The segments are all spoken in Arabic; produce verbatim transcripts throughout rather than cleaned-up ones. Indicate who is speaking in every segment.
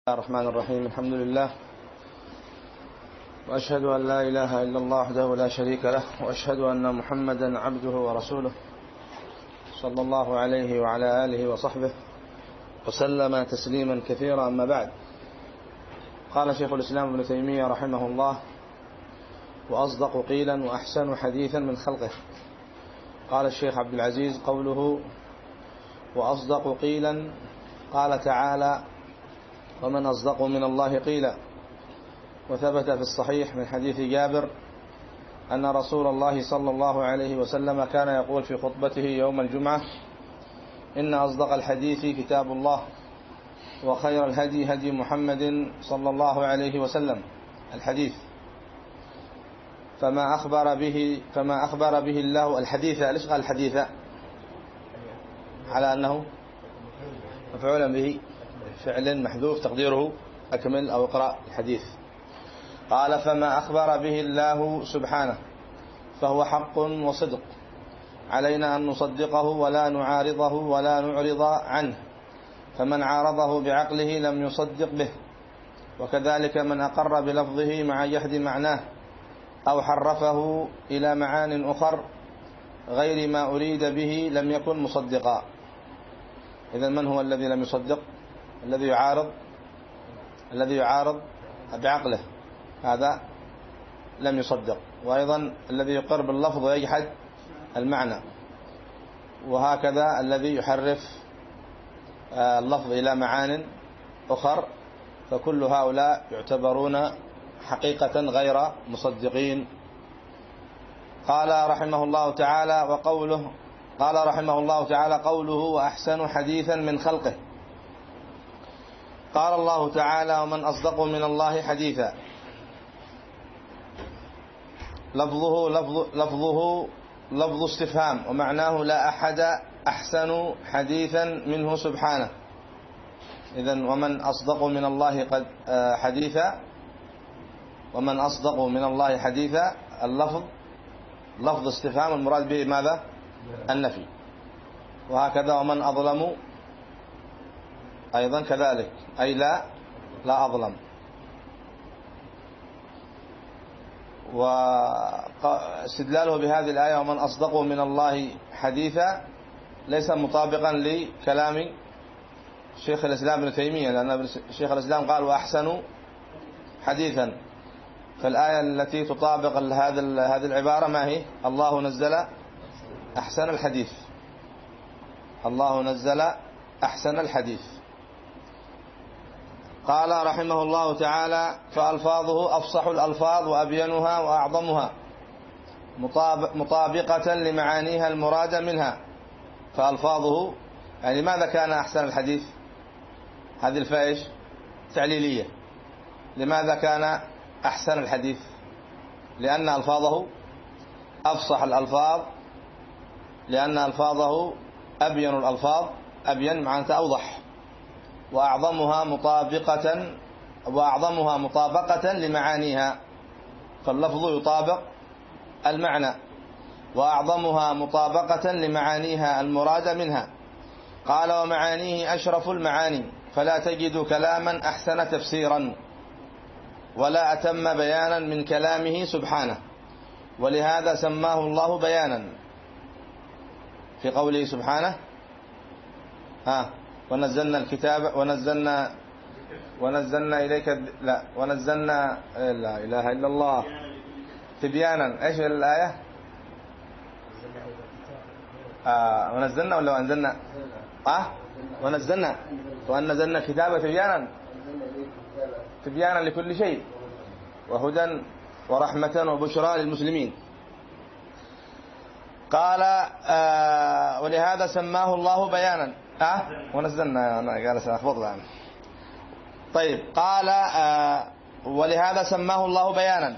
Speaker 1: الرحمن الرحيم. الحمد لله، وأشهد أن لا إله إلا الله وحده لا شريك له، وأشهد أن محمدا عبده ورسوله صلى الله عليه وعلى آله وصحبه وسلم تسليما كثيرا. أما بعد، قال شيخ الإسلام ابن تيمية رحمه الله: وأصدق قيلا وأحسن حديثا من خلقه. قال الشيخ عبد العزيز: قوله وأصدق قيلا، قال تعالى: ومن أصدق من الله قيلا. وثبت في الصحيح من حديث جابر أن رسول الله صلى الله عليه وسلم كان يقول في خطبته يوم الجمعة: إن أصدق الحديث كتاب الله، وخير الهدي هدي محمد صلى الله عليه وسلم. الحديث فما أخبر به فما أخبر به الله الحديث. ليش قال الحديث؟ على أنه مفعولا به، فعل محذوف تقديره أكمل أو اقرأ الحديث. قال: فما أخبر به الله سبحانه فهو حق وصدق، علينا أن نصدقه ولا نعارضه ولا نعرض عنه، فمن عارضه بعقله لم يصدق به. وكذلك من أقر بلفظه مع جحد معناه أو حرفه إلى معان أخر غير ما أريد به لم يكن مصدقا. إذن من هو الذي لم يصدق؟ الذي يعارض الذي يعارض بعقله، هذا لم يصدق. وأيضا الذي يقر باللفظ ويجحد المعنى، وهكذا الذي يحرف اللفظ إلى معان أخر، فكل هؤلاء يعتبرون حقيقة غير مصدقين. قال رحمه الله تعالى: وقوله قال رحمه الله تعالى قوله وأحسن حديثا من خلقه. قال الله تعالى: ومن أصدق من الله حديثا. لفظه لفظ لفظه لفظ استفهام، ومعناه لا أحد أحسن حديثا منه سبحانه. إذن ومن أصدق من الله قد حديثا، ومن أصدق من الله حديثا، اللفظ لفظ استفهام، المراد به ماذا؟ النفي. وهكذا ومن أظلم أيضا كذلك، أي لا لا أظلم. واستدلاله بهذه الآية ومن أصدق من الله حديثا ليس مطابقا لكلام شيخ الإسلام ابن تيمية، لأن شيخ الإسلام قال وأحسن حديثا. فالآية التي تطابق هذه العبارة ما هي؟ الله نزل أحسن الحديث. الله نزل أحسن الحديث. قال رحمه الله تعالى: فألفاظه أفصح الألفاظ وأبينها وأعظمها مطابقة لمعانيها المرادة منها. فألفاظه يعني ماذا كان أحسن الحديث؟ هذه الفائش تعليلية. لماذا كان أحسن الحديث؟ لأن ألفاظه أفصح الألفاظ، لأن ألفاظه أبين الألفاظ، أبين معناته أوضح، وأعظمها مطابقة وأعظمها مطابقة لمعانيها. فاللفظ يطابق المعنى، وأعظمها مطابقة لمعانيها المراد منها. قال: ومعانيه أشرف المعاني، فلا تجد كلاما أحسن تفسيرا ولا أتم بيانا من كلامه سبحانه، ولهذا سماه الله بيانا في قوله سبحانه: ها ونزلنا الكتاب ونزلنا ونزلنا إليك لا ونزلنا لا إله إلا الله تبيانا. إيش الآية؟ آه ونزلنا ولا أنزلنا؟ آه ونزلنا ونزلنا الكتاب تبيانا تبيانا لكل شيء، وهدى ورحمة وبشرى للمسلمين. قال: آه ولهذا سماه الله بيانا. أه ونزلنا أنا قال سأخبط الآن. طيب، قال: آه ولهذا سماه الله بيانا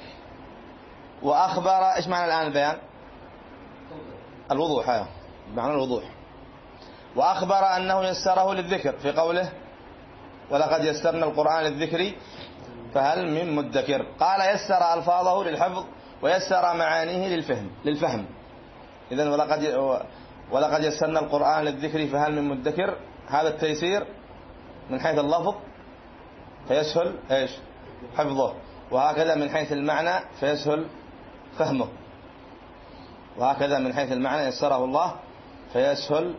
Speaker 1: وأخبر. إيش معنى الآن البيان؟ الوضوح، هذا معنى الوضوح. وأخبر أنه يسره للذكر في قوله: ولقد يسرنا القرآن للذكر فهل من مدكر. قال: يسر ألفاظه للحفظ ويسر معانيه للفهم للفهم إذن ولقد ولقد يسرنا القرآن للذكر فهل من مدكر. هذا التيسير من حيث اللفظ فيسهل إيش حفظه، وهكذا من حيث المعنى فيسهل فهمه، وهكذا من حيث المعنى يسره الله فيسهل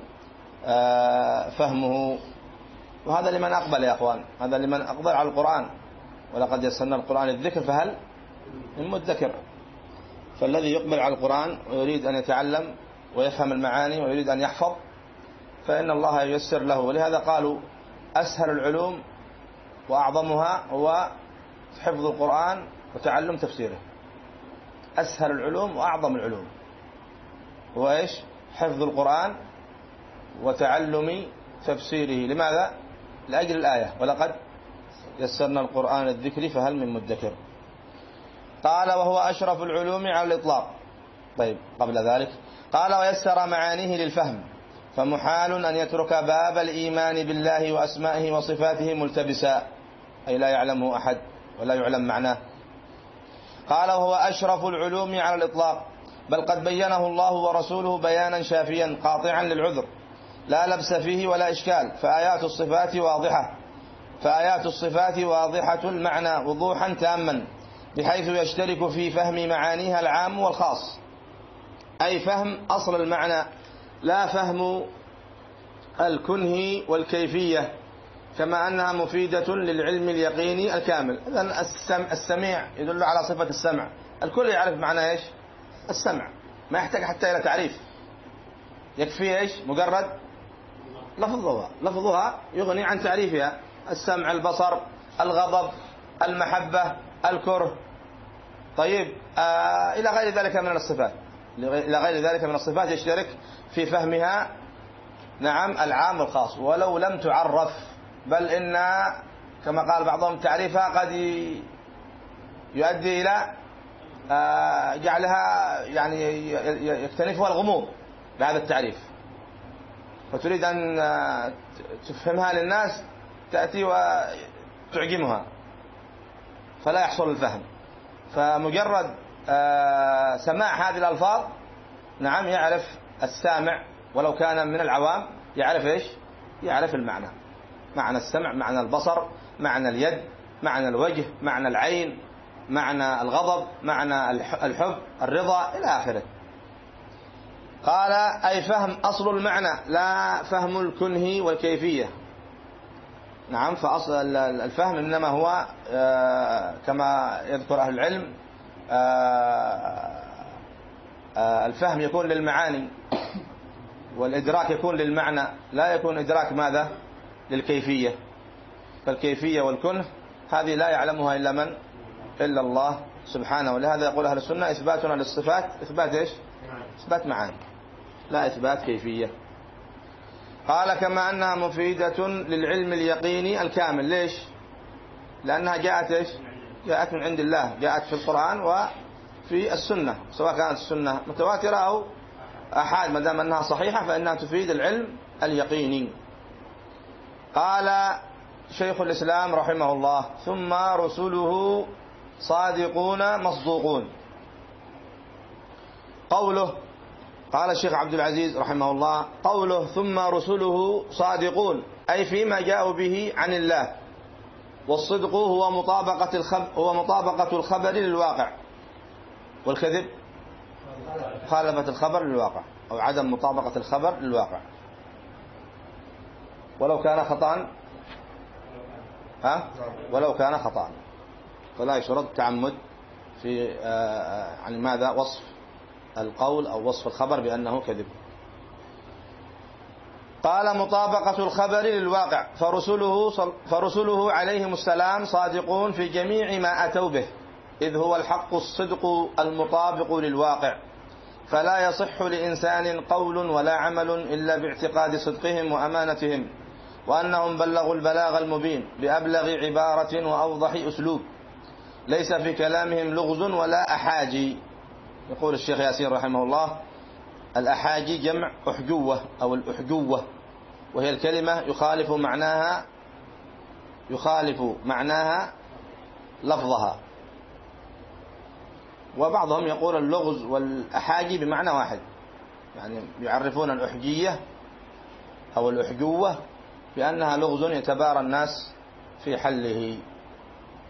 Speaker 1: فهمه. وهذا لمن أقبل يا أخوان، هذا لمن أقبل على القرآن، ولقد يسرنا القرآن للذكر فهل من مدكر. فالذي يقبل على القرآن ويريد أن يتعلم ويفهم المعاني ويريد أن يحفظ فإن الله ييسر له. ولهذا قالوا أسهل العلوم وأعظمها هو حفظ القرآن وتعلم تفسيره. أسهل العلوم وأعظم العلوم هو إيش؟ حفظ القرآن وتعلم تفسيره. لماذا؟ لأجل الآية ولقد يسرنا القرآن الذكر فهل من مدكر. قال وهو أشرف العلوم على الإطلاق. طيب قبل ذلك قال ويسر معانيه للفهم، فمحال أن يترك باب الإيمان بالله وأسمائه وصفاته ملتبسا، أي لا يعلمه أحد ولا يعلم معناه. قال وهو أشرف العلوم على الإطلاق، بل قد بينه الله ورسوله بيانا شافيا قاطعا للعذر لا لبس فيه ولا إشكال. فآيات الصفات واضحة فآيات الصفات واضحة المعنى وضوحا تاما، بحيث يشترك في فهم معانيها العام والخاص، أي فهم أصل المعنى لا فهم الكنه والكيفية، كما أنها مفيدة للعلم اليقيني الكامل. إذن السميع يدل على صفة السمع، الكل يعرف معنى إيش السمع، ما يحتاج حتى إلى تعريف، يكفي إيش مجرد لفظها لفظها يغني عن تعريفها. السمع، البصر، الغضب، المحبة، الكره. طيب آه إلى غير ذلك من الصفات، إلى غير ذلك من الصفات يشترك في فهمها نعم العام والخاص ولو لم تعرف، بل إن كما قال بعضهم تعريفها قد يؤدي إلى آه جعلها يعني يكتنفها الغموض بهذا التعريف، فتريد أن تفهمها للناس تأتي وتعجمها فلا يحصل الفهم. فمجرد سماع هذه الألفاظ نعم يعرف السامع ولو كان من العوام يعرف إيش يعرف المعنى، معنى السمع، معنى البصر، معنى اليد، معنى الوجه، معنى العين، معنى الغضب، معنى الحب، الرضا إلى آخره. قال أي فهم أصل المعنى لا فهم الكنه والكيفية. نعم فأصل الفهم إنما هو كما يذكر أهل العلم الفهم يكون للمعاني والإدراك يكون للمعنى، لا يكون إدراك ماذا للكيفية. فالكيفية والكنه هذه لا يعلمها إلا من إلا الله سبحانه. ولهذا يقول أهل السنة إثباتنا للصفات إثبات إيش إثبات معاني لا إثبات كيفية. قال كما أنها مفيدة للعلم اليقيني الكامل. ليش؟ لأنها جاءت إيش جاءت من عند الله، جاءت في القرآن وفي السنة، سواء كانت السنة متواترة أو أحاد، ما دام أنها صحيحة فإنها تفيد العلم اليقيني. قال شيخ الإسلام رحمه الله ثم رسله صادقون مصدوقون. قوله قال الشيخ عبد العزيز رحمه الله قوله ثم رسله صادقون أي فيما جاءوا به عن الله، والصدق هو مطابقة الخبر هو مطابقة الخبر للواقع، والكذب مخالفة الخبر للواقع أو عدم مطابقة الخبر للواقع ولو كان خطأ ها ولو كان خطأ، فلا يشرط تعمد في يعني ماذا وصف القول أو وصف الخبر بأنه كذب. قال مطابقة الخبر للواقع فرسله, فرسله عليهم السلام صادقون في جميع ما أتوا به، إذ هو الحق الصدق المطابق للواقع، فلا يصح لإنسان قول ولا عمل إلا باعتقاد صدقهم وأمانتهم، وأنهم بلغوا البلاغ المبين بأبلغ عبارة وأوضح أسلوب، ليس في كلامهم لغز ولا أحاجي. يقول الشيخ ياسين رحمه الله الأحاجي جمع أحجوة أو الأحجوة، وهي الكلمة يخالف معناها يخالف معناها لفظها. وبعضهم يقول اللغز والأحاجي بمعنى واحد، يعني يعرفون الأحجية أو الأحجوة بأنها لغز يتبارى الناس في حله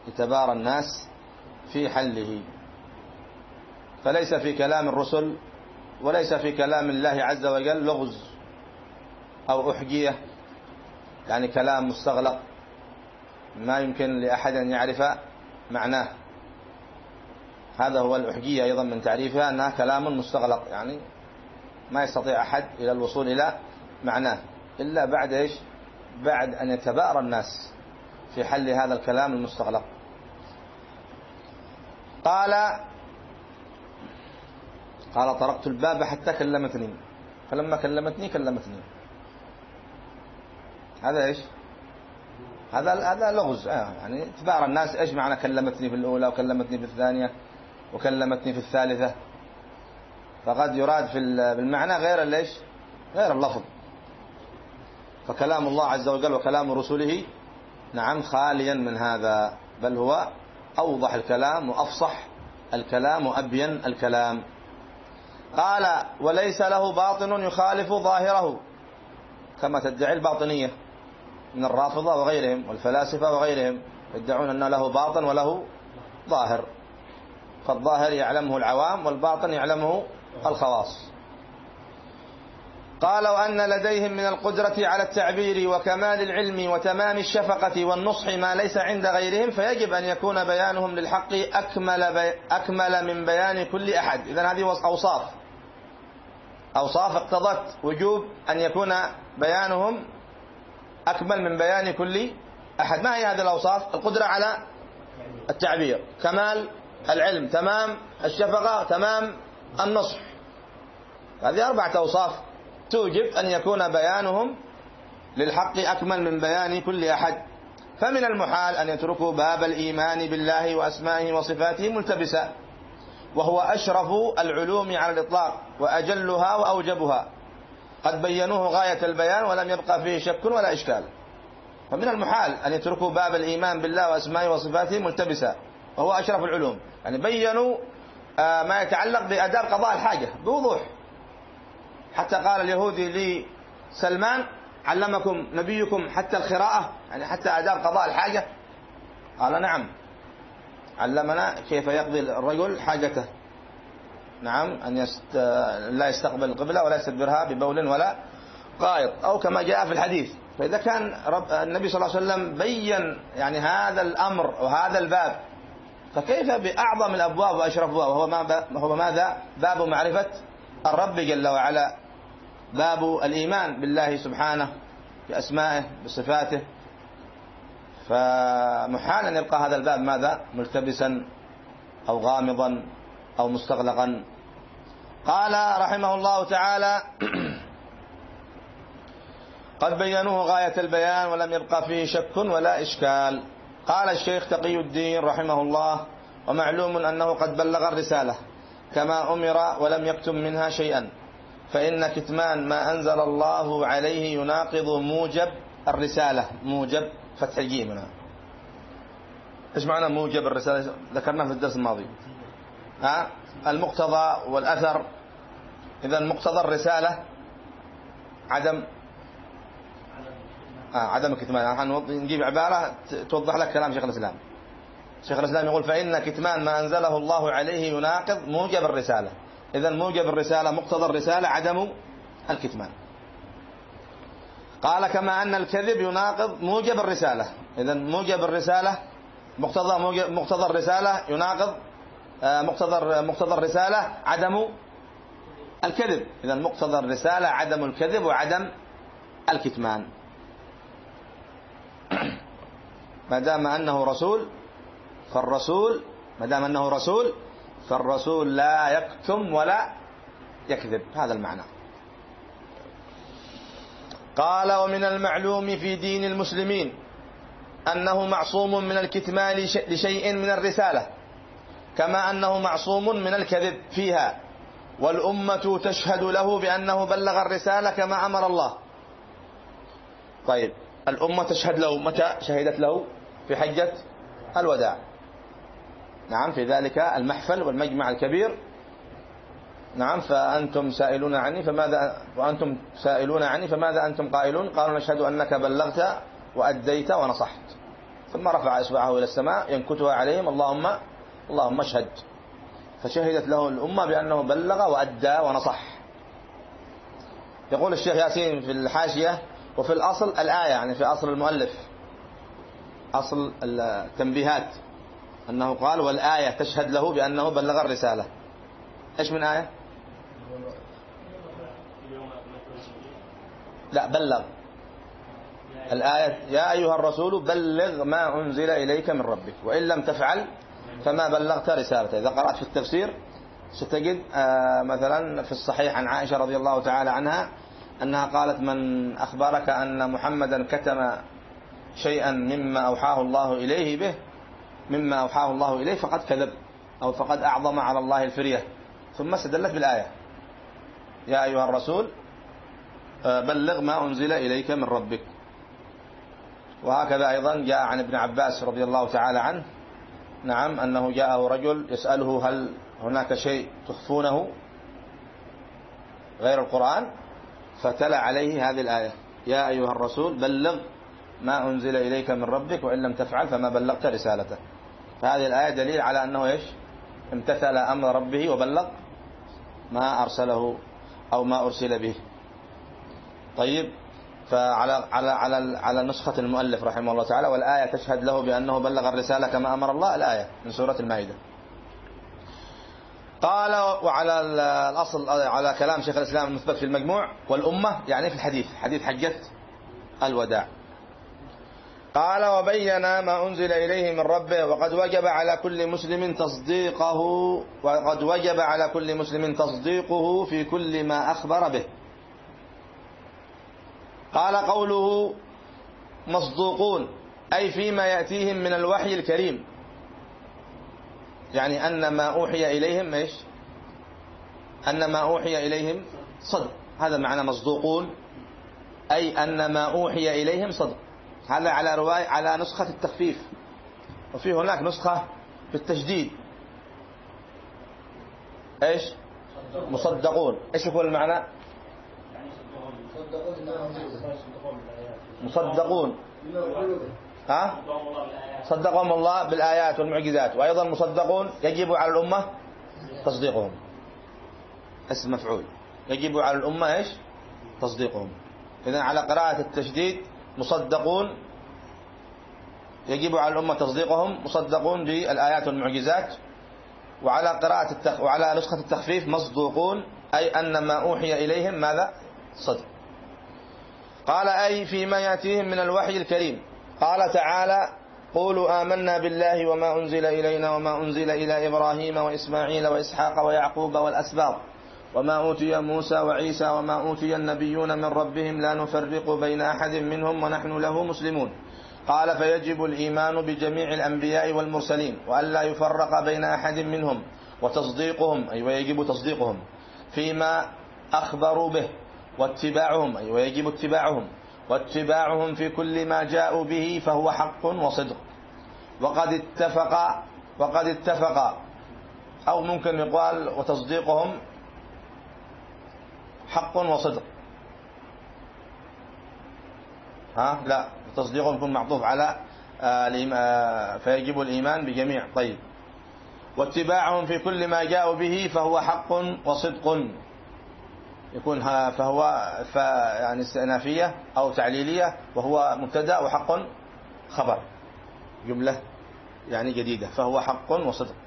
Speaker 1: يتبارى الناس في حله. فليس في كلام الرسل وليس في كلام الله عز وجل لغز أو أحجية، يعني كلام مستغلق ما يمكن لأحد أن يعرف معناه. هذا هو الأحجية أيضا من تعريفها، أنها كلام مستغلق، يعني ما يستطيع أحد إلى الوصول إلى معناه إلا بعد إيش؟ بعد أن يتبارى الناس في حل هذا الكلام المستغلق. قال قال طرقت الباب حتى كلمتني، فلما كلمتني كلمتني. هذا إيش؟ هذا هذا لغز. آه يعني تبارى الناس. إيش معنى كلمتني في الأولى وكلمتني في الثانية وكلمتني في الثالثة؟ فقد يراد في بالمعنى غير ليش؟ غير اللفظ. فكلام الله عز وجل وكلام رسله نعم خاليا من هذا، بل هو أوضح الكلام وأفصح الكلام وأبين الكلام. قال وليس له باطن يخالف ظاهره، كما تدعي الباطنية من الرافضة وغيرهم والفلاسفة وغيرهم، يدعون أن له باطن وله ظاهر، فالظاهر يعلمه العوام والباطن يعلمه الخواص. قال وأن لديهم من القدرة على التعبير وكمال العلم وتمام الشفقة والنصح ما ليس عند غيرهم، فيجب أن يكون بيانهم للحق أكمل, بي أكمل من بيان كل أحد. إذن هذه أوصاف أوصاف اقتضت وجوب أن يكون بيانهم أكمل من بيان كل أحد. ما هي هذه الأوصاف؟ القدرة على التعبير، كمال العلم، تمام الشفقة، تمام النصح. هذه أربعة أوصاف توجب أن يكون بيانهم للحق أكمل من بيان كل أحد. فمن المحال أن يتركوا باب الإيمان بالله وأسمائه وصفاته ملتبسا، وهو أشرف العلوم على الإطلاق وأجلها وأوجبها، قد بينوه غاية البيان ولم يبقى فيه شك ولا إشكال. فمن المحال أن يتركوا باب الإيمان بالله وأسمائه وصفاته ملتبسا وهو أشرف العلوم، يعني بينوا ما يتعلق بأداب قضاء الحاجة بوضوح. حتى قال اليهودي لسلمان علمكم نبيكم حتى القراءة، يعني حتى آداب قضاء الحاجة. قال نعم، علمنا كيف يقضي الرجل حاجته، نعم أن يست... لا يستقبل القبلة ولا يستدبرها ببول ولا قائط، أو كما جاء في الحديث. فإذا كان رب... النبي صلى الله عليه وسلم بين يعني هذا الأمر وهذا الباب، فكيف بأعظم الأبواب وأشرفها وهو ما... هو ماذا؟ باب معرفة الرب جل وعلا، باب الإيمان بالله سبحانه بأسمائه بصفاته. فمحال أن يبقى هذا الباب ماذا؟ ملتبسا أو غامضا أو مستغلقا. قال رحمه الله تعالى قد بينوه غاية البيان ولم يبقى فيه شك ولا إشكال. قال الشيخ تقي الدين رحمه الله ومعلوم أنه قد بلغ الرسالة كما أمر ولم يكتم منها شيئا، فإن كتمان ما أنزل الله عليه يناقض موجب الرسالة. موجب فتح الجيم هنا. إيش معنى موجب الرسالة؟ ذكرناه في الدرس الماضي. ها المقتضى والأثر. إذا مقتضى الرسالة عدم آه عدم الكتمان. نجيب عبارة توضح لك كلام شيخ الإسلام. شيخ الإسلام يقول فإن كتمان ما أنزله الله عليه يناقض موجب الرسالة. إذا موجب الرسالة مقتضى الرسالة عدم الكتمان. قال كما أن الكذب يناقض موجب الرسالة. إذا موجب الرسالة مقتضى موجب مقتضى الرسالة يناقض مقتضى مقتضى الرسالة عدم الكذب. إذا مقتضى الرسالة عدم الكذب وعدم الكتمان. ما دام أنه رسول فالرسول ما دام أنه رسول فالرسول لا يكتم ولا يكذب. هذا المعنى. قال ومن المعلوم في دين المسلمين أنه معصوم من الكتمان لشيء من الرسالة، كما أنه معصوم من الكذب فيها، والأمة تشهد له بأنه بلغ الرسالة كما أمر الله. طيب الأمة تشهد له متى شهدت له؟ في حجة الوداع، نعم، في ذلك المحفل والمجمع الكبير. نعم فأنتم سائلون عني فماذا وأنتم سائلون عني فماذا أنتم قائلون؟ قالوا نشهد أنك بلغت وأديت ونصحت. ثم رفع إصبعه إلى السماء ينكتها عليهم اللهم اللهم اشهد، فشهدت له الأمة بأنه بلغ وأدى ونصح. يقول الشيخ ياسين في الحاشية: وفي الأصل الآية، يعني في أصل المؤلف أصل التنبيهات، أنه قال والآية تشهد له بأنه بلغ الرسالة. إيش من آية؟ لا، بلغ. الآية يا أيها الرسول بلغ ما أنزل إليك من ربك وإن لم تفعل فما بلغت رسالته. إذا قرأت في التفسير ستجد مثلا في الصحيح عن عائشة رضي الله تعالى عنها أنها قالت: من أخبرك أن محمدا كتم شيئا مما أوحاه الله إليه به مما أوحاه الله إليه فقد كذب أو فقد أعظم على الله الفرية. ثم استدلت بالآية يا أيها الرسول بلغ ما أنزل إليك من ربك. وهكذا أيضا جاء عن ابن عباس رضي الله تعالى عنه نعم أنه جاءه رجل يسأله: هل هناك شيء تخفونه غير القرآن؟ فتلا عليه هذه الآية يا أيها الرسول بلغ ما أنزل إليك من ربك وإن لم تفعل فما بلغت رسالته. فهذه الآية دليل على أنه إيش؟ امتثل أمر ربه وبلغ ما أرسله أو ما أرسل به. طيب، فعلى على على على نسخة المؤلف رحمه الله تعالى والآية تشهد له بأنه بلغ الرسالة كما أمر الله، الآية من سورة المائدة. قال: وعلى الأصل على كلام شيخ الإسلام المثبت في المجموع والأمة، يعني في الحديث حديث حجة الوداع. قال: وبين ما أنزل إليه من ربه وقد وجب على كل مسلم تصديقه وقد وجب على كل مسلم تصديقه في كل ما أخبر به. قال: قوله مصدوقون أي فيما يأتيهم من الوحي الكريم، يعني أن ما أوحي إليهم إيش؟ أن ما أوحي إليهم صدق. هذا معنى مصدوقون، أي أن ما أوحي إليهم صدق. هذا على رواية على نسخة التخفيف، وفي هناك نسخة في التشديد إيش؟ مصدقون. إيش هو المعنى؟ مصدقون ها؟ صدقهم الله بالآيات والمعجزات، وأيضا مصدقون يجب على الأمة تصديقهم. اسم مفعول، يجب على الأمة إيش؟ تصديقهم. إذن على قراءة التشديد مصدقون يجب على الأمة تصديقهم، مصدقون بالآيات والمعجزات. وعلى قراءة التخ... وعلى نسخة التخفيف مصدوقون أي أن ما أوحي إليهم ماذا؟ صدق. قال: أي فيما يأتيهم من الوحي الكريم. قال تعالى: قولوا آمنا بالله وما أنزل إلينا وما أنزل إلى إبراهيم وإسماعيل وإسحاق ويعقوب والأسباط وما أوتي موسى وعيسى وما أوتي النبيون من ربهم لا نفرق بين أحد منهم ونحن له مسلمون. قال: فيجب الإيمان بجميع الأنبياء والمرسلين وألا يفرق بين أحد منهم وتصديقهم، أي ويجب تصديقهم فيما أخبروا به، واتباعهم، أي ويجب اتباعهم، واتباعهم في كل ما جاءوا به فهو حق وصدق. وقد اتفق وقد اتفق أو ممكن يقال وتصديقهم حق وصدق. ها لا، تصديقهم يكون معطوف على آه فيجب الإيمان بجميع. طيب، واتباعهم في كل ما جاءوا به فهو حق وصدق، يكون فهو ف يعني استئنافية أو تعليلية، وهو مبتدأ وحق خبر، جملة يعني جديدة، فهو حق وصدق.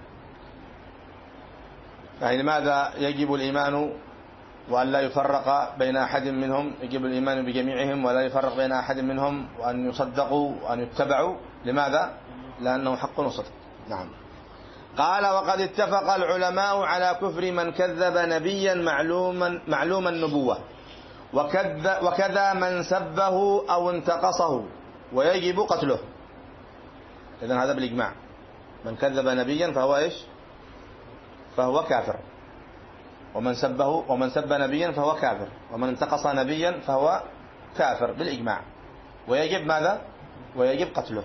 Speaker 1: يعني لماذا يجب الإيمان وأن لا يفرق بين أحد منهم؟ يجب الإيمان بجميعهم ولا يفرق بين أحد منهم، وأن يصدقوا وأن يتبعوا. لماذا؟ لأنه حق وصدق. نعم. قال: وقد اتفق العلماء على كفر من كذب نبيا معلوما معلوم النبوة وكذا, وكذا من سبه أو انتقصه ويجب قتله. إذن هذا بالإجماع، من كذب نبيا فهو إيش؟ فهو كافر. ومن سبه ومن سب نبيا فهو كافر، ومن انتقص نبيا فهو كافر بالإجماع، ويجب ماذا؟ ويجب قتله.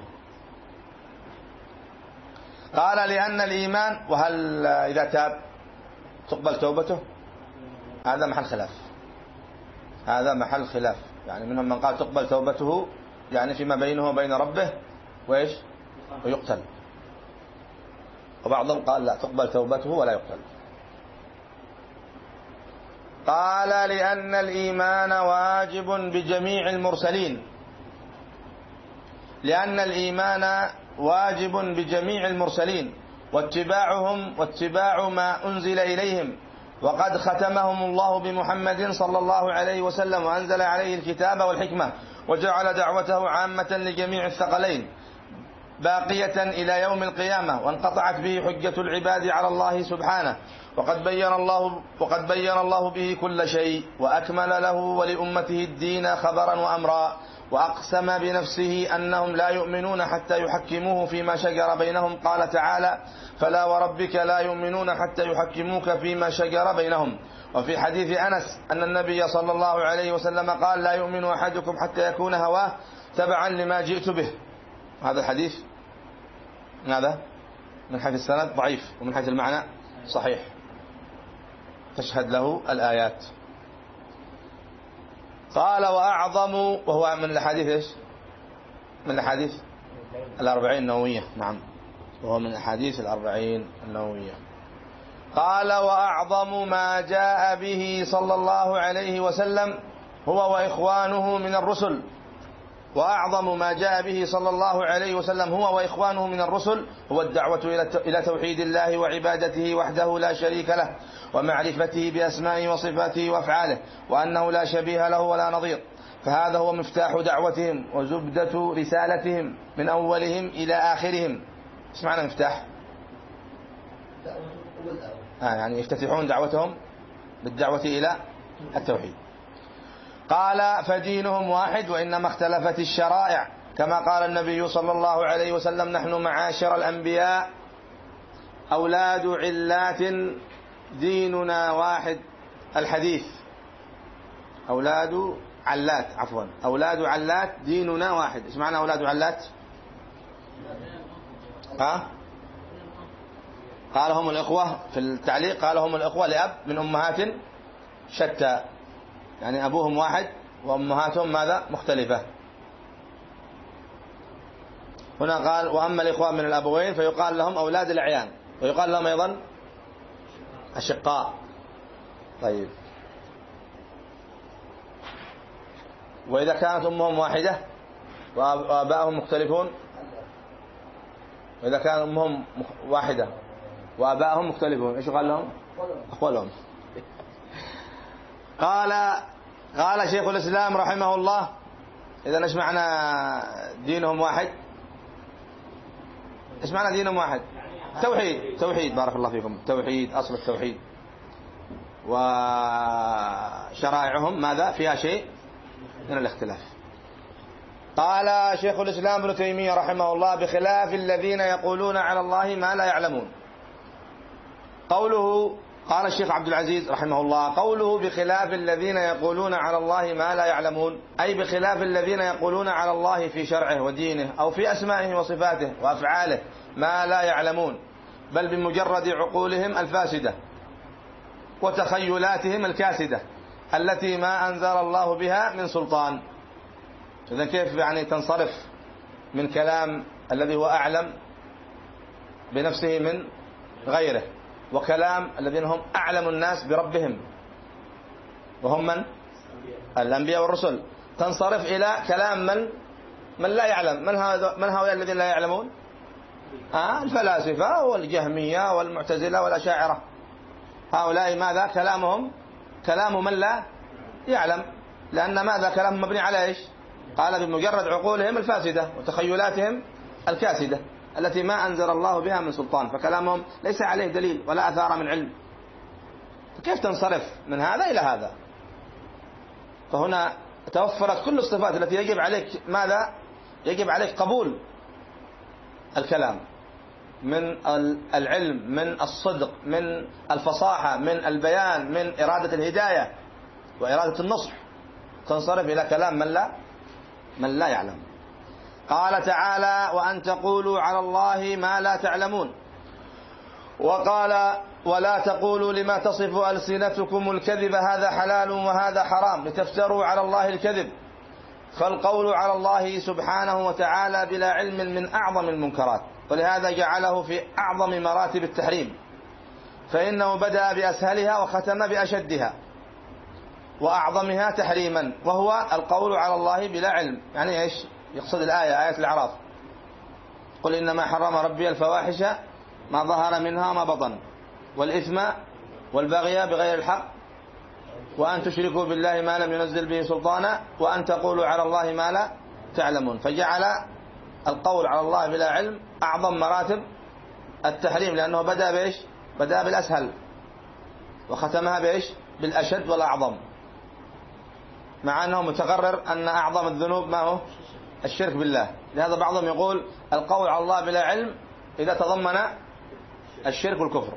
Speaker 1: قال: لأن الإيمان، وهل إذا تاب تقبل توبته؟ هذا محل خلاف، هذا محل خلاف. يعني منهم من قال تقبل توبته يعني فيما بينه وبين ربه وإيش؟ ويقتل، وبعضهم قال لا تقبل توبته ولا يقتل. قال لأن الإيمان واجب بجميع المرسلين، لأن الإيمان واجب بجميع المرسلين واتباعهم واتباع ما أنزل إليهم، وقد ختمهم الله بمحمد صلى الله عليه وسلم وأنزل عليه الكتاب والحكمة وجعل دعوته عامة لجميع الثقلين باقية إلى يوم القيامة، وانقطعت به حجة العباد على الله سبحانه، وقد بين الله وقد بين الله به كل شيء، وأكمل له ولأمته الدين خبرا وأمرا، وأقسم بنفسه أنهم لا يؤمنون حتى يحكموه فيما شجر بينهم. قال تعالى: فلا وربك لا يؤمنون حتى يحكموك فيما شجر بينهم. وفي حديث أنس أن النبي صلى الله عليه وسلم قال: لا يؤمن أحدكم حتى يكون هواه تبعا لما جئت به. هذا الحديث هذا من حيث السند ضعيف، ومن حيث المعنى صحيح، تشهد له الآيات. قال: وأعظم، وهو من الأحاديث إيش؟ من الأحاديث الأربعين النووية. نعم، وهو من الأحاديث الأربعين النووية. قال: وأعظم ما جاء به صلى الله عليه وسلم هو وإخوانه من الرسل وأعظم ما جاء به صلى الله عليه وسلم هو وإخوانه من الرسل هو الدعوة إلى توحيد الله وعبادته وحده لا شريك له، ومعرفته بأسمائه وصفاته وأفعاله، وأنه لا شبيه له ولا نظير. فهذا هو مفتاح دعوتهم وزبدة رسالتهم من أولهم إلى آخرهم. ايش معنى مفتاح؟ آه يعني يفتتحون دعوتهم بالدعوة إلى التوحيد. قال: فدينهم واحد وإنما اختلفت الشرائع، كما قال النبي صلى الله عليه وسلم: نحن معاشر الأنبياء أولاد علات ديننا واحد. الحديث أولاد علات عفوا أولاد علات ديننا واحد. ايش معنى أولاد علات؟ ها؟ قال هم الإخوة في التعليق، قال هم الإخوة لأب من أمهات شتى، يعني أبوهم واحد وأمهاتهم ماذا؟ مختلفة. هنا قال: وأما الإخوان من الأبوين فيقال لهم أولاد الأعيان، ويقال لهم أيضا أشقاء. طيب، وإذا كانت أمهم واحدة وآبائهم مختلفون، وإذا كانت أمهم واحدة وآبائهم مختلفون، إيش قال لهم؟ أخوالهم. قال قال شيخ الإسلام رحمه الله: إذا إيش معنى دينهم واحد؟ إيش معنى دينهم واحد؟ توحيد. توحيد، بارك الله فيكم. توحيد، أصل التوحيد. وشرائعهم ماذا؟ فيها شيء من الاختلاف. قال شيخ الإسلام ابن تيمية رحمه الله: بخلاف الذين يقولون على الله ما لا يعلمون. قوله، قال الشيخ عبد العزيز رحمه الله: قوله بخلاف الذين يقولون على الله ما لا يعلمون، أي بخلاف الذين يقولون على الله في شرعه ودينه أو في أسمائه وصفاته وأفعاله ما لا يعلمون، بل بمجرد عقولهم الفاسدة وتخيلاتهم الكاسدة التي ما أنزل الله بها من سلطان. إذن كيف يعني تنصرف من كلام الذي هو أعلم بنفسه من غيره، وكلام الذين هم أعلم الناس بربهم وهم من؟ الأنبياء والرسل، تنصرف إلى كلام من من لا يعلم. من هؤلاء من هؤلاء الذين لا يعلمون؟ آه الفلاسفة والجهمية والمعتزلة والأشاعرة. هؤلاء ماذا؟ كلامهم كلام من لا يعلم، لأن ماذا؟ كلام مبني على إيش؟ قال: بمجرد عقولهم الفاسدة وتخيلاتهم الكاسدة التي ما أنزل الله بها من سلطان، فكلامهم ليس عليه دليل ولا أثار من علم. فكيف تنصرف من هذا إلى هذا؟ فهنا توفرت كل الصفات التي يجب عليك ماذا؟ يجب عليك قبول الكلام من العلم، من الصدق، من الفصاحة، من البيان، من إرادة الهداية وإرادة النصح، تنصرف إلى كلام من لا من لا يعلم. قال تعالى: وأن تقولوا على الله ما لا تعلمون. وقال: ولا تقولوا لما تصف ألسنتكم الكذب هذا حلال وهذا حرام لتفتروا على الله الكذب. فالقول على الله سبحانه وتعالى بلا علم من أعظم المنكرات، ولهذا جعله في أعظم مراتب التحريم، فإنه بدأ بأسهلها وختم بأشدها وأعظمها تحريما، وهو القول على الله بلا علم. يعني إيش يقصد الآية، آية الأعراف: قل إنما حرم ربي الفواحش ما ظهر منها وما بطن والإثم والبغي بغير الحق وأن تشركوا بالله ما لم ينزل به سلطانا وأن تقولوا على الله ما لا تعلمون. فجعل القول على الله بلا علم أعظم مراتب التحريم، لأنه بدأ بإيش؟ بدأ بالأسهل وختمها بإيش؟ بالأشد والأعظم، مع أنه متقرر أن أعظم الذنوب ما هو؟ الشرك بالله. لهذا بعضهم يقول القول على الله بلا علم إذا تضمن الشرك والكفر.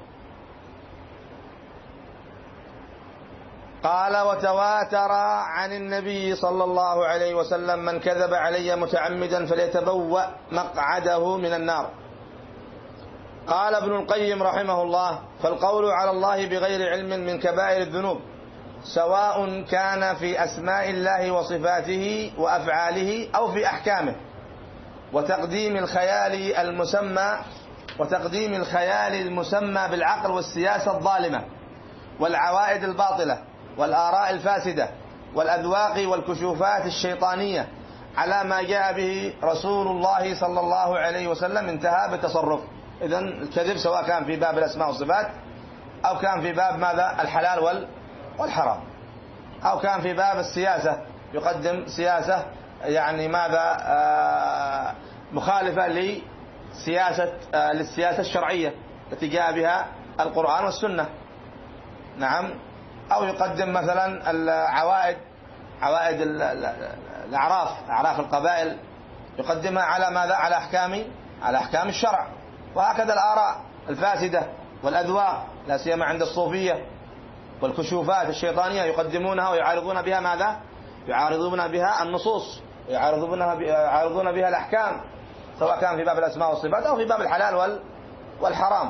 Speaker 1: قال: وتواتر عن النبي صلى الله عليه وسلم: من كذب علي متعمدا فليتبوأ مقعده من النار. قال ابن القيم رحمه الله: فالقول على الله بغير علم من كبائر الذنوب، سواء كان في أسماء الله وصفاته وأفعاله أو في أحكامه، وتقديم الخيال المسمى وتقديم الخيال المسمى بالعقل والسياسة الظالمة والعوائد الباطلة والآراء الفاسدة والأذواق والكشوفات الشيطانية على ما جاء به رسول الله صلى الله عليه وسلم، انتهى بالتصرف. إذن الكذب سواء كان في باب الأسماء والصفات، أو كان في باب ماذا؟ الحلال والحرام، أو كان في باب السياسة، يقدم سياسة يعني ماذا آه مخالفة لسياسة آه للسياسة الشرعية التي جاء بها القرآن والسنة. نعم. أو يقدم مثلا العوائد، عوائد الأعراف، أعراف القبائل، يقدمها على ماذا؟ على أحكام على أحكام الشرع. وهكذا الآراء الفاسدة والأذواق، لا سيما عند الصوفية، والكشوفات الشيطانية يقدمونها ويعارضون بها ماذا؟ يعارضون بها النصوص، يعارضون بها الأحكام، سواء كان في باب الأسماء والصفات أو في باب الحلال والحرام.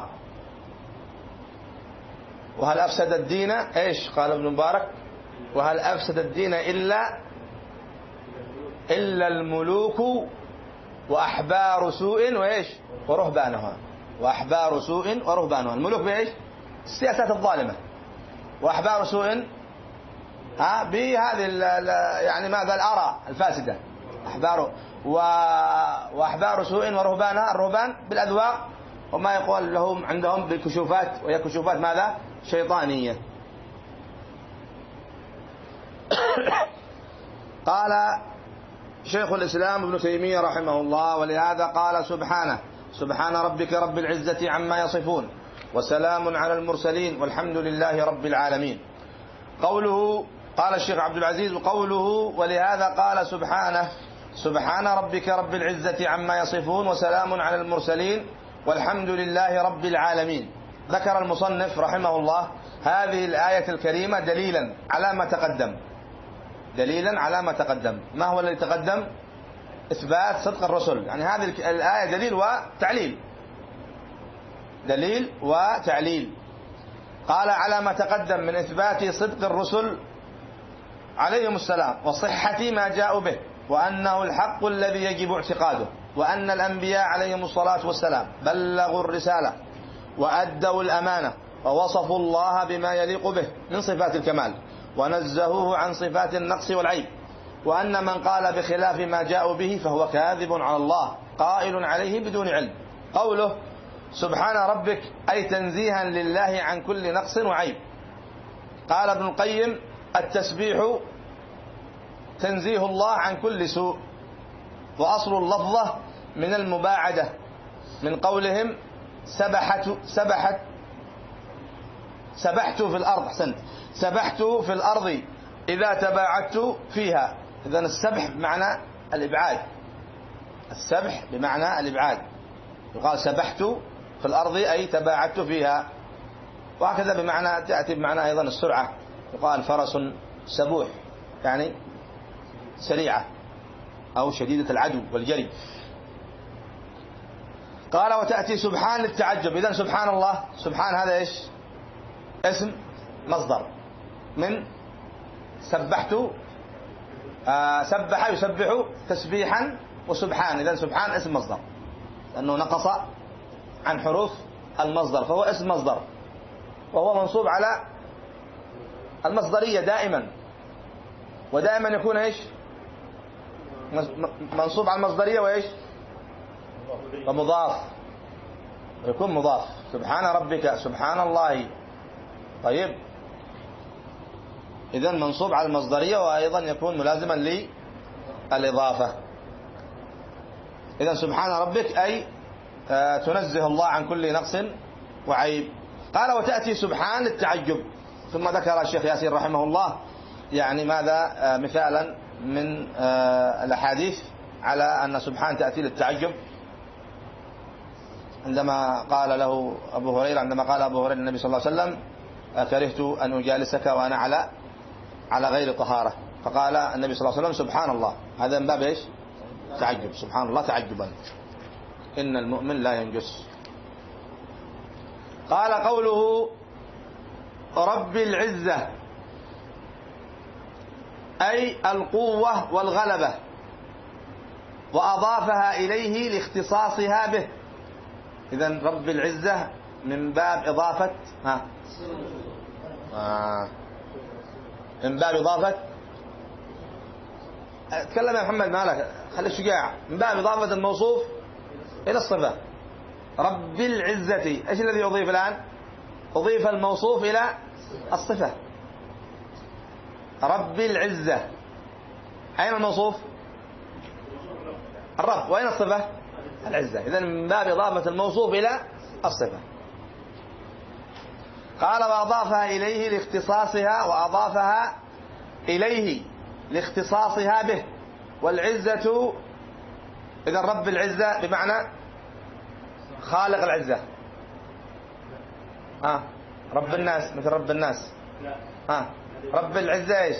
Speaker 1: وهل أفسد الدين إيش؟ قال ابن مبارك: وهل أفسد الدين إلا إلا الملوك وأحبار سوء وإيش؟ ورهبانها. وأحبار سوء ورهبانها. الملوك بإيش؟ السياسات الظالمة. وأحبار سوء ها بهذه يعني ماذا؟ الآراء الفاسدة. أحبار و... وأحبار سوء ورهبانها، الرهبان بالأذواق وما يقول لهم عندهم بالكشوفات، وهي كشوفات ماذا؟ شيطانية. قال شيخ الإسلام ابن تيمية رحمه الله: ولهذا قال سبحانه: سبحان ربك رب العزة عما يصفون وسلام على المرسلين والحمد لله رب العالمين. قوله، قال الشيخ عبد العزيز: قوله ولهذا قال سبحانه: سبحان ربك رب العزة عما يصفون وسلام على المرسلين والحمد لله رب العالمين. ذكر المصنف رحمه الله هذه الآية الكريمة دليلا على ما تقدم، دليلا على ما تقدم. ما هو الذي تقدم؟ إثبات صدق الرسل. يعني هذه الآية دليل وتعليل، دليل وتعليل. قال: على ما تقدم من إثبات صدق الرسل عليهم السلام وصحة ما جاءوا به، وأنه الحق الذي يجب اعتقاده، وأن الأنبياء عليهم الصلاة والسلام بلغوا الرسالة وأدوا الأمانة ووصفوا الله بما يليق به من صفات الكمال ونزهوه عن صفات النقص والعيب، وأن من قال بخلاف ما جاءوا به فهو كاذب على الله قائل عليه بدون علم. قوله سبحان ربك أي تنزيها لله عن كل نقص وعيب. قال ابن القيم: التسبيح تنزيه الله عن كل سوء، وأصل اللفظة من المباعدة، من قولهم سبحت سبحت سبحت في الأرض. أحسنت، سبحت في الأرض إذا تباعدت فيها. إذن السبح بمعنى الإبعاد، السبح بمعنى الإبعاد. يقال سبحت في الأرض أي تباعدت فيها. وهكذا بمعنى تأتي بمعنى أيضا السرعة، يقال فرس سبوح يعني سريعة أو شديدة العدو والجري. قال: وتأتي سبحان للتعجب. إذن سبحان الله، سبحان هذا إيش؟ اسم مصدر من سبحت آه سبح يسبح تسبيحا وسبحان، إذن سبحان اسم مصدر لأنه نقص عن حروف المصدر فهو اسم مصدر، وهو منصوب على المصدرية دائما، ودائما يكون ايش؟ منصوب على المصدرية وايش؟ ومضاف، يكون مضاف. سبحان ربك، سبحان الله. طيب إذن منصوب على المصدرية، وأيضا يكون ملازما للإضافة. إذن سبحان ربك أي تنزه الله عن كل نقص وعيب. قال وتأتي سبحان للتعجب. ثم ذكر الشيخ ياسين رحمه الله يعني ماذا مثالا من الأحاديث على أن سبحان تأتي للتعجب، عندما قال له أبو هريرة عندما قال أبو هريرة النبي صلى الله عليه وسلم كرهت أن أجالسك وأنا على على غير طهارة، فقال النبي صلى الله عليه وسلم سبحان الله. هذا من باب ايش؟ تعجب. سبحان الله تعجبا، إن المؤمن لا ينجس. قال قوله رب العزة أي القوة والغلبة، وأضافها إليه لاختصاصها به. إذن رب العزة من باب إضافة ها آه. من باب إضافة تكلم يا محمد مالك خلي الشجاع. من باب إضافة الموصوف إلى الصفة. رب العزة إيش الذي أضيف الآن؟ أضيف الموصوف إلى الصفة. رب العزة، أين الموصوف؟ الرب. وأين الصفة؟ العزة. إذن من باب إضافة الموصوف إلى الصفة. قال وأضافها إليه لاختصاصها، وأضافها إليه لاختصاصها به. والعزة إذن رب العزة بمعنى خالق العزة. آه. رب الناس مثل رب الناس. آه. رب العزة إيش؟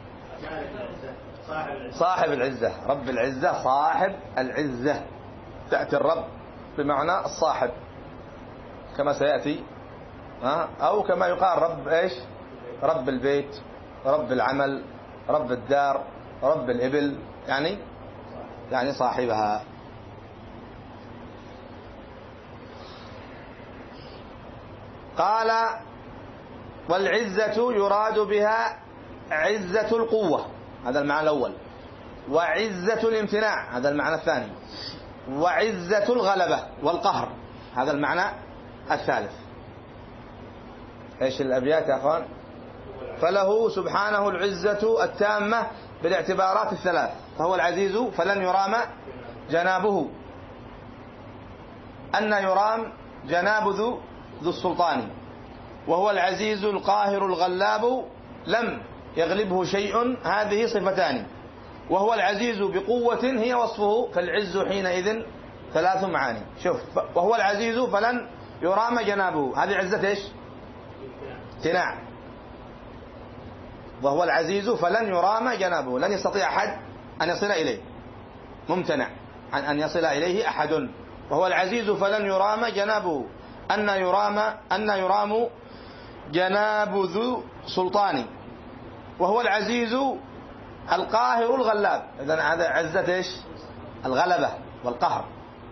Speaker 1: صاحب العزة. رب العزة صاحب العزة. تأتي الرب بمعنى الصاحب كما سيأتي، آه. أو كما يقال رب إيش؟ رب البيت، رب العمل، رب الدار، رب الإبل، يعني يعني صاحبها. قال والعزة يراد بها عزة القوة، هذا المعنى الأول، وعزة الامتناع، هذا المعنى الثاني، وعزة الغلبة والقهر، هذا المعنى الثالث. ايش الأبيات يا أخوان؟ فله سبحانه العزة التامة بالاعتبارات الثلاث، فهو العزيز فلن يرام جنابه. أن يرام جناب ذو ذو السلطان، وهو العزيز القاهر الغلاب لم يغلبه شيء، هذه صفتان. وهو العزيز بقوة هي وصفه، فالعز حينئذ ثلاث معاني. شوف، وهو العزيز فلن يرام جنابه، هذه عزة ايش؟ امتناع. وهو العزيز فلن يرام جنابه، لن يستطيع أحد أن يصل إليه، ممتنع عن أن يصل إليه أحد. وهو العزيز فلن يرام جنابه، أن يرام أن يرام جناب ذو سلطان. وهو العزيز القاهر الغلاب، إذن هذا عزة إيش؟ الغلبة والقهر.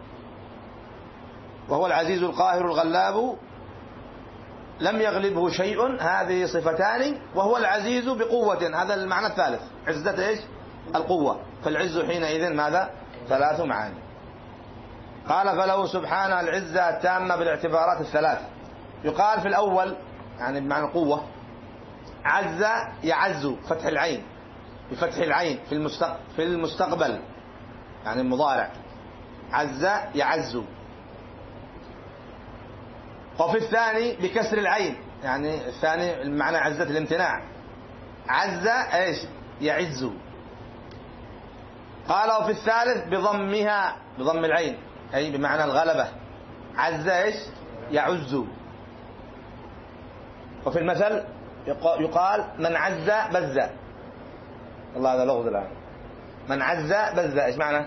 Speaker 1: وهو العزيز القاهر الغلاب لم يغلبه شيء، هذه صفتان. وهو العزيز بقوة، هذا المعنى الثالث، عزة إيش؟ القوة. فالعز حينئذ ماذا؟ ثلاث معاني. قال فله سبحانه العزة التامة بالاعتبارات الثلاث. يقال في الأول يعني بمعنى القوة، عز يعز، فتح العين، بفتح العين في المستقبل في المستقبل يعني المضارع، عز يعز. وفي الثاني بكسر العين، يعني الثاني المعنى عزة الامتناع، عز ايش؟ يعز. قال وفي الثالث بضمها، بضم العين، أي بمعنى الغلبة، عز ايش؟ يعز. وفي المثل يقال من عز بز. الله هذا لغز الآن. من عز بز، ايش معنى؟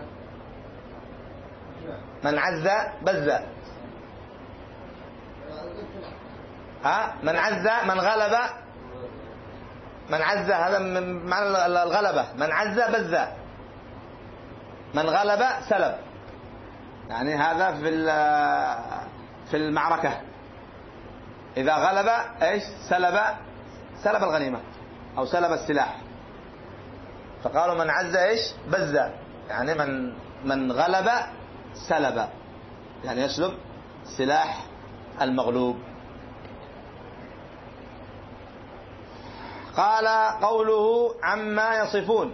Speaker 1: من عز بز، ها؟ من عز من غلب من عز هذا من معنى الغلبة، من عز بز، من غلب سلب، يعني هذا في في المعركة إذا غلب إيش سلب سلب الغنيمة أو سلب السلاح، فقالوا من عز إيش بز، يعني من من غلب سلب، يعني يسلب سلاح المغلوب. قال قوله عما يصفون،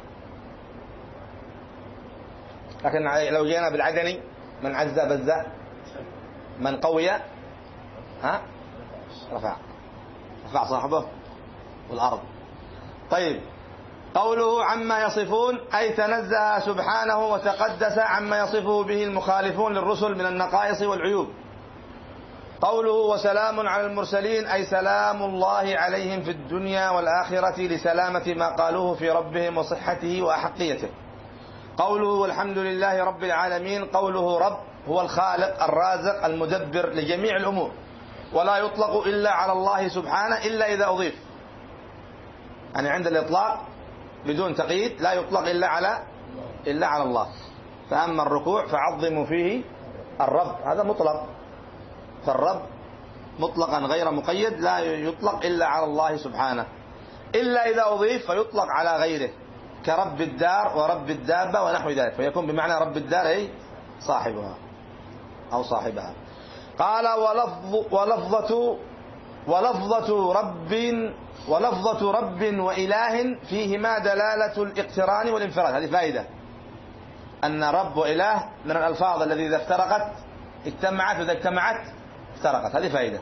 Speaker 1: لكن لو جينا بالعدني من عز بز، من قوي ها رفع رفع صاحبه والأرض. طيب قوله عما يصفون أي تنزه سبحانه وتقدس عما يصفه به المخالفون للرسل من النقائص والعيوب. قوله وسلام على المرسلين أي سلام الله عليهم في الدنيا والآخرة لسلامة ما قالوه في ربهم وصحته وأحقيته. قوله والحمد لله رب العالمين، قوله رب هو الخالق الرازق المدبر لجميع الأمور، ولا يطلق إلا على الله سبحانه إلا إذا أضيف، يعني عند الإطلاق بدون تقييد لا يطلق إلا على إلا على الله. فأما الركوع فعظموا فيه الرب، هذا مطلق، فالرب مطلقا غير مقيد لا يطلق إلا على الله سبحانه، إلا إذا أضيف فيطلق على غيره كرب الدار ورب الدابة ونحو ذلك، فيكون بمعنى رب الدار أي صاحبها أو صاحبها. قال ولفظ ولفظة ولفظة رب ولفظة رب وإله فيهما دلالة الاقتران والانفراد. هذه فائدة، أن رب وإله من الألفاظ الذي إذا افترقت اجتمعت وإذا اجتمعت افترقت، هذه فائدة.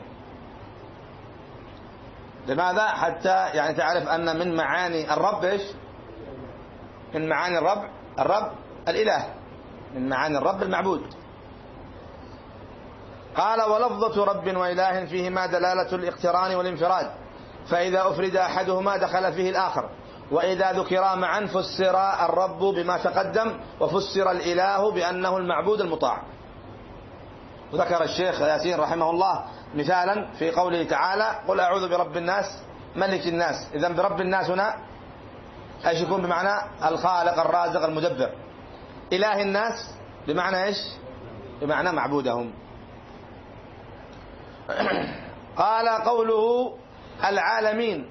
Speaker 1: لماذا؟ حتى يعني تعرف أن من معاني الرب إيش؟ من معاني الرب الرب الإله، من معاني الرب المعبود. قال ولفظة رب وإله فيهما دلالة الاقتران والانفراد، فإذا أفرد أحدهما دخل فيه الآخر، وإذا ذكرا معا فسر الرب بما تقدم وفسر الإله بأنه المعبود المطاع. وذكر الشيخ ياسين رحمه الله مثالا في قوله تعالى قل أعوذ برب الناس ملك الناس. إذن برب الناس هنا ايش يكون بمعنى الخالق الرازق المدبر. إله الناس بمعنى ايش؟ بمعنى معبودهم. قال قوله العالمين،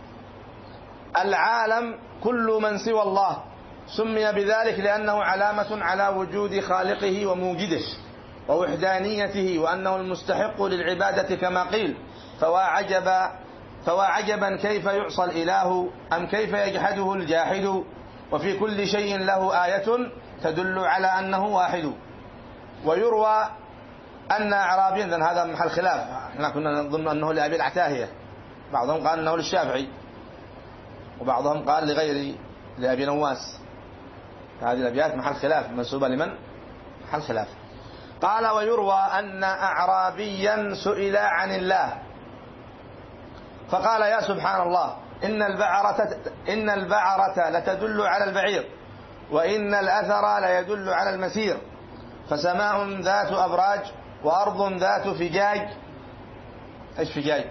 Speaker 1: العالم كل من سوى الله، سمي بذلك لأنه علامة على وجود خالقه وموجده ووحدانيته وأنه المستحق للعبادة كما قيل. فواعجب فواعجبا كيف يعصى الإله أم كيف يجحده الجاحد، وفي كل شيء له آية تدل على أنه واحد. ويروى أن أعرابيا، لأن هذا محل خلاف، احنا كنا نظن أنه لأبي العتاهية، بعضهم قال أنه للشافعي وبعضهم قال لغير لأبي نواس. هذه الأبيات محل خلاف، منسوبة لمن؟ محل خلاف. قال ويروى أن أعرابيا سئل عن الله فقال يا سبحان الله إن البعرة, إن البعرة لتدل على البعير، وإن الأثر ليدل على المسير، فسماء ذات أبراج وأرض ذات فجاج. إيش فجاج؟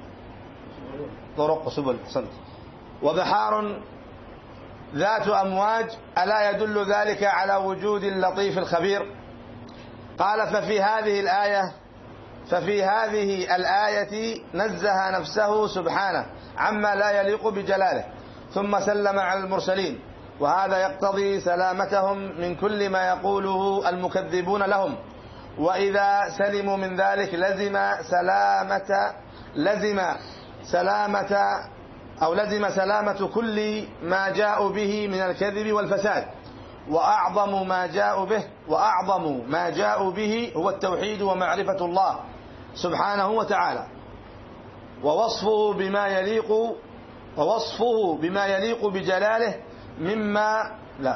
Speaker 1: طرق وسبل، صلت. وبحار ذات أمواج، ألا يدل ذلك على وجود اللطيف الخبير؟ قال ففي هذه الآية ففي هذه الآية نزه نفسه سبحانه عما لا يليق بجلاله، ثم سلم على المرسلين، وهذا يقتضي سلامتهم من كل ما يقوله المكذبون لهم. وإذا سلموا من ذلك لزم سلامة لزم سلامة أو لزم سلامة كل ما جاءوا به من الكذب والفساد. وأعظم ما جاءوا به وأعظم ما جاءوا به هو التوحيد ومعرفة الله سبحانه وتعالى، ووصفه بما يليق ووصفه بما يليق بجلاله مما لا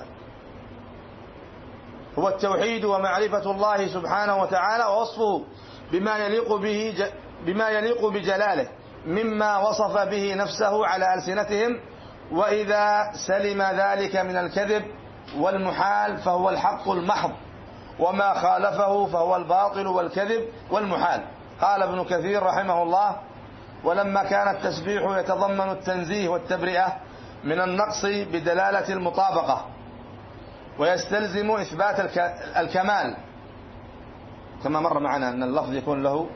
Speaker 1: هو التوحيد ومعرفة الله سبحانه وتعالى، ووصفه بما يليق به ج... بما يليق بجلاله مما وصف به نفسه على ألسنتهم. وإذا سلم ذلك من الكذب والمحال فهو الحق المحض، وما خالفه فهو الباطل والكذب والمحال. قال ابن كثير رحمه الله ولما كان التسبيح يتضمن التنزيه والتبرئة من النقص بدلالة المطابقة ويستلزم إثبات الكمال، كما مر معنا أن اللفظ يكون له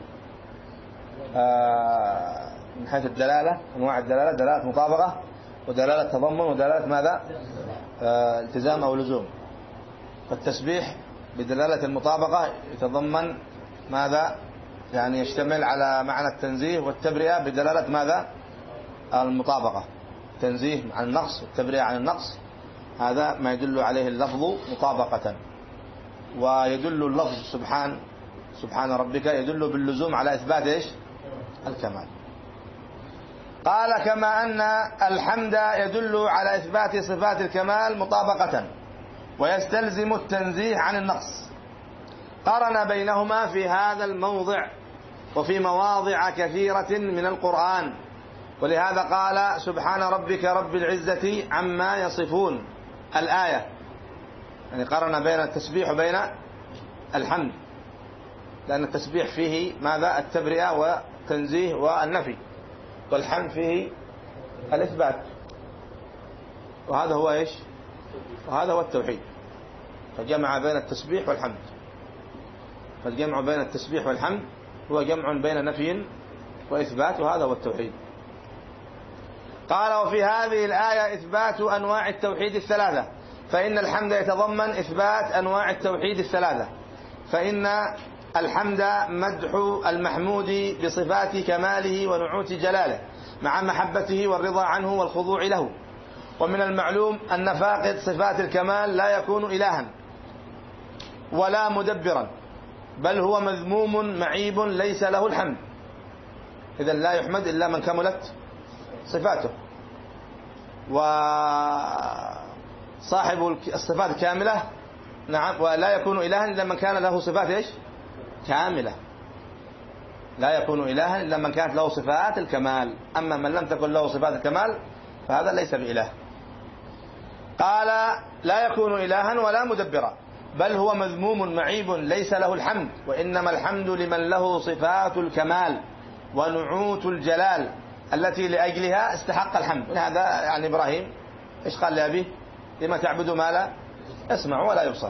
Speaker 1: من حيث الدلالة أنواع الدلالة: دلالة مطابقة ودلالة تضمن ودلالة ماذا؟ التزام أو لزوم. فالتسبيح بدلالة المطابقة يتضمن ماذا؟ يعني يشتمل على معنى التنزيه والتبرئة بدلالة ماذا؟ المطابقة. تنزيه عن النقص والتبرئة عن النقص، هذا ما يدل عليه اللفظ مطابقة. ويدل اللفظ سبحان سبحان ربك يدل باللزوم على إثبات إيش؟ الكمال. قال: كما أن الحمد يدل على إثبات صفات الكمال مطابقة ويستلزم التنزيه عن النقص، قارن بينهما في هذا الموضع وفي مواضع كثيرة من القرآن، ولهذا قال: سبحان ربك رب العزة عما يصفون الآية. يعني قارن بين التسبيح وبين الحمد، لأن التسبيح فيه ماذا؟ التبرئة والتنزيه والنفي، والحمد فيه الإثبات، وهذا هو إيش؟ وهذا هو التوحيد. فجمع بين التسبيح والحمد، فالجمع بين التسبيح والحمد هو جمع بين نفي وإثبات، وهذا هو التوحيد. قال: وفي هذه الآية إثبات أنواع التوحيد الثلاثة، فإن الحمد يتضمن إثبات أنواع التوحيد الثلاثة، فإن الحمد مدح المحمود بصفات كماله ونعوت جلاله مع محبته والرضا عنه والخضوع له. ومن المعلوم أن فاقد صفات الكمال لا يكون إلها ولا مدبرا، بل هو مذموم معيب ليس له الحمد. إذن لا يحمد إلا من كملت صفاته، وصاحب الصفات الكاملة نعم، ولا يكون إلها إلا من كان له صفات إيش؟ كاملة. لا يكون إلها إلا من كانت له صفات الكمال، أما من لم تكن له صفات الكمال فهذا ليس بإله. قال: لا يكون إلها ولا مدبرا، بل هو مذموم معيب ليس له الحمد، وإنما الحمد لمن له صفات الكمال ونعوت الجلال التي لأجلها استحق الحمد. لهذا يعني إبراهيم إيش قال لأبيه؟ لما تعبد ما لا يسمع ولا يبصر.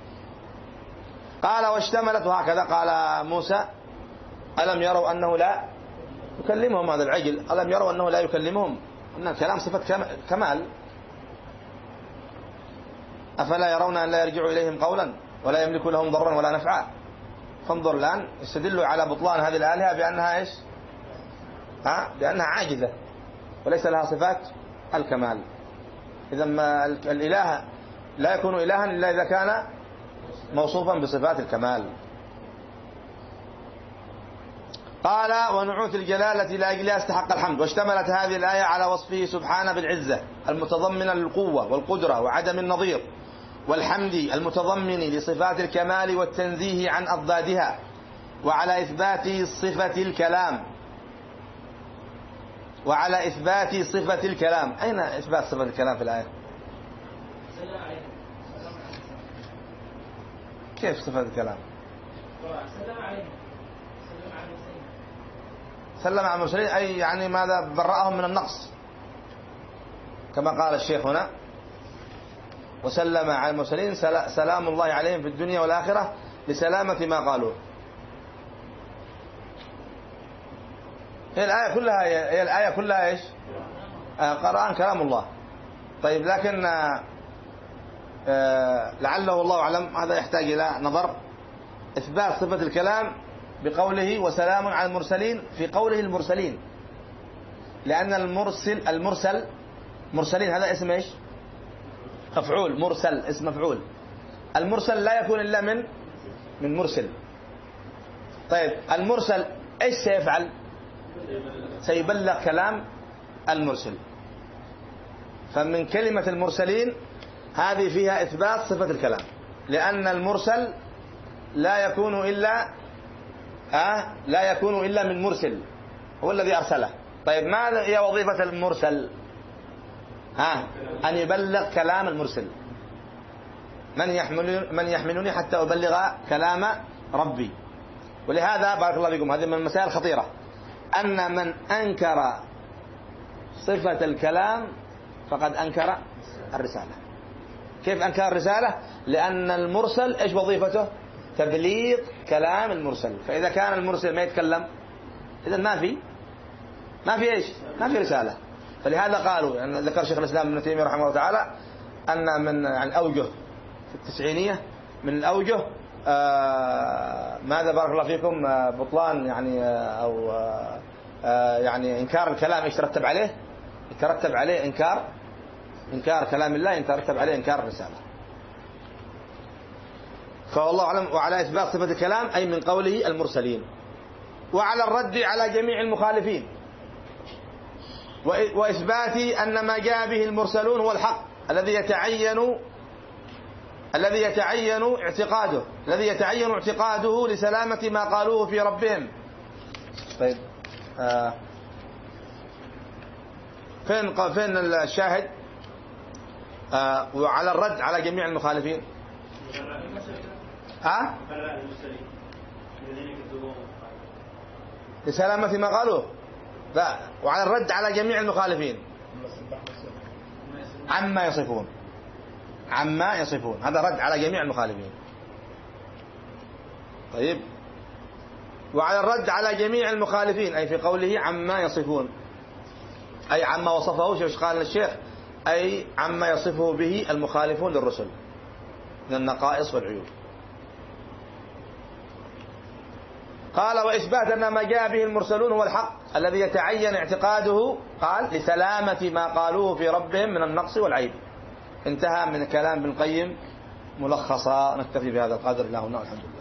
Speaker 1: قال: واشتملت، وهكذا قال موسى: ألم يروا أنه لا يكلمهم هذا العجل؟ ألم يروا أنه لا يكلمهم؟ أن الكلام صفة كمال. أفلا يرون أن لا يرجع إليهم قولا ولا يملك لهم ضرا ولا نفعا؟ فانظر الآن يستدل على بطلان هذه الآلهة بأنها إيش؟ ها؟ بأنها عاجزة وليس لها صفات الكمال. إذا ما الإله لا يكون إلها إلا إذا كان موصوفا بصفات الكمال. قال: ونعوت الجلال التي لأجلها استحق الحمد. واشتملت هذه الآية على وصفه سبحانه بالعزة المتضمنة للقوة والقدرة وعدم النظير، والحمد المتضمن لصفات الكمال والتنزيه عن أضدادها، وعلى إثبات صفة الكلام وعلى إثبات صفة الكلام. أين إثبات صفة الكلام في الآية؟ كيف صفة الكلام؟ سلم على المرسلين، أي يعني ماذا؟ برأهم من النقص، كما قال الشيخ هنا: وسلم على المرسلين سلام الله عليهم في الدنيا والآخرة لسلامة ما قالوا. هي الآية كلها هي الآية كلها إيش؟ قرآن كلام الله. طيب، لكن لعله الله أعلم هذا يحتاج إلى نظر. إثبات صفة الكلام بقوله وسلام على المرسلين، في قوله المرسلين، لأن المرسل المرسل مرسلين هذا اسم إيش؟ مفعول. مرسل اسم مفعول. المرسل لا يكون إلا من من مرسل. طيب، المرسل إيش سيفعل؟ سيبلغ كلام المرسل. فمن كلمة المرسلين هذه فيها إثبات صفة الكلام، لأن المرسل لا يكون إلا أه لا يكون إلا من مرسل، هو الذي أرسله. طيب، ماذا هي وظيفة المرسل؟ ها أن يبلغ كلام المرسل. من يحمل من يحملني حتى أبلغ كلام ربي. ولهذا بارك الله فيكم، هذه من المسائل الخطيرة. أن من أنكر صفة الكلام فقد أنكر الرسالة. كيف أنكر الرسالة؟ لأن المرسل إيش وظيفته؟ تبليغ كلام المرسل. فإذا كان المرسل ما يتكلم إذا ما في ما في إيش؟ ما في رسالة. فلهذا قالوا يعني ذكر شيخ الإسلام ابن تيمية رحمه الله تعالى أن من يعني أوجه في التسعينية من الأوجه آه ماذا بارك الله فيكم آه بطلان يعني آه أو آه يعني إنكار الكلام إيش ترتب عليه؟ يترتب عليه إنكار إنكار كلام الله، يترتب عليه إنكار الرسالة. فوالله أعلم. وعلى إثبات صفة الكلام أي من قوله المرسلين، وعلى الرد على جميع المخالفين، وإثبات أن ما جاء به المرسلون هو الحق الذي يتعين الذي يتعين اعتقاده الذي يتعين اعتقاده لسلامة ما قالوه في ربهم. طيب آه فين فين الشاهد؟ آه وعلى الرد على جميع المخالفين ها أه؟ لسلامة ما قالوه. لا، وعلى الرد على جميع المخالفين عما يصفون عما يصفون هذا رد على جميع المخالفين. طيب وعلى الرد على جميع المخالفين أي في قوله عما يصفون أي عما وصفه ايش قال الشيخ؟ أي عما يصفه به المخالفون للرسل من النقائص والعيوب. قال وإثبات أن ما جاء به المرسلون هو الحق الذي يتعين اعتقاده قال لسلامة ما قالوه في ربهم من النقص والعيب. انتهى من كلام ابن القيم ملخصا. نكتفي بهذا القدر. الله الحمد لله.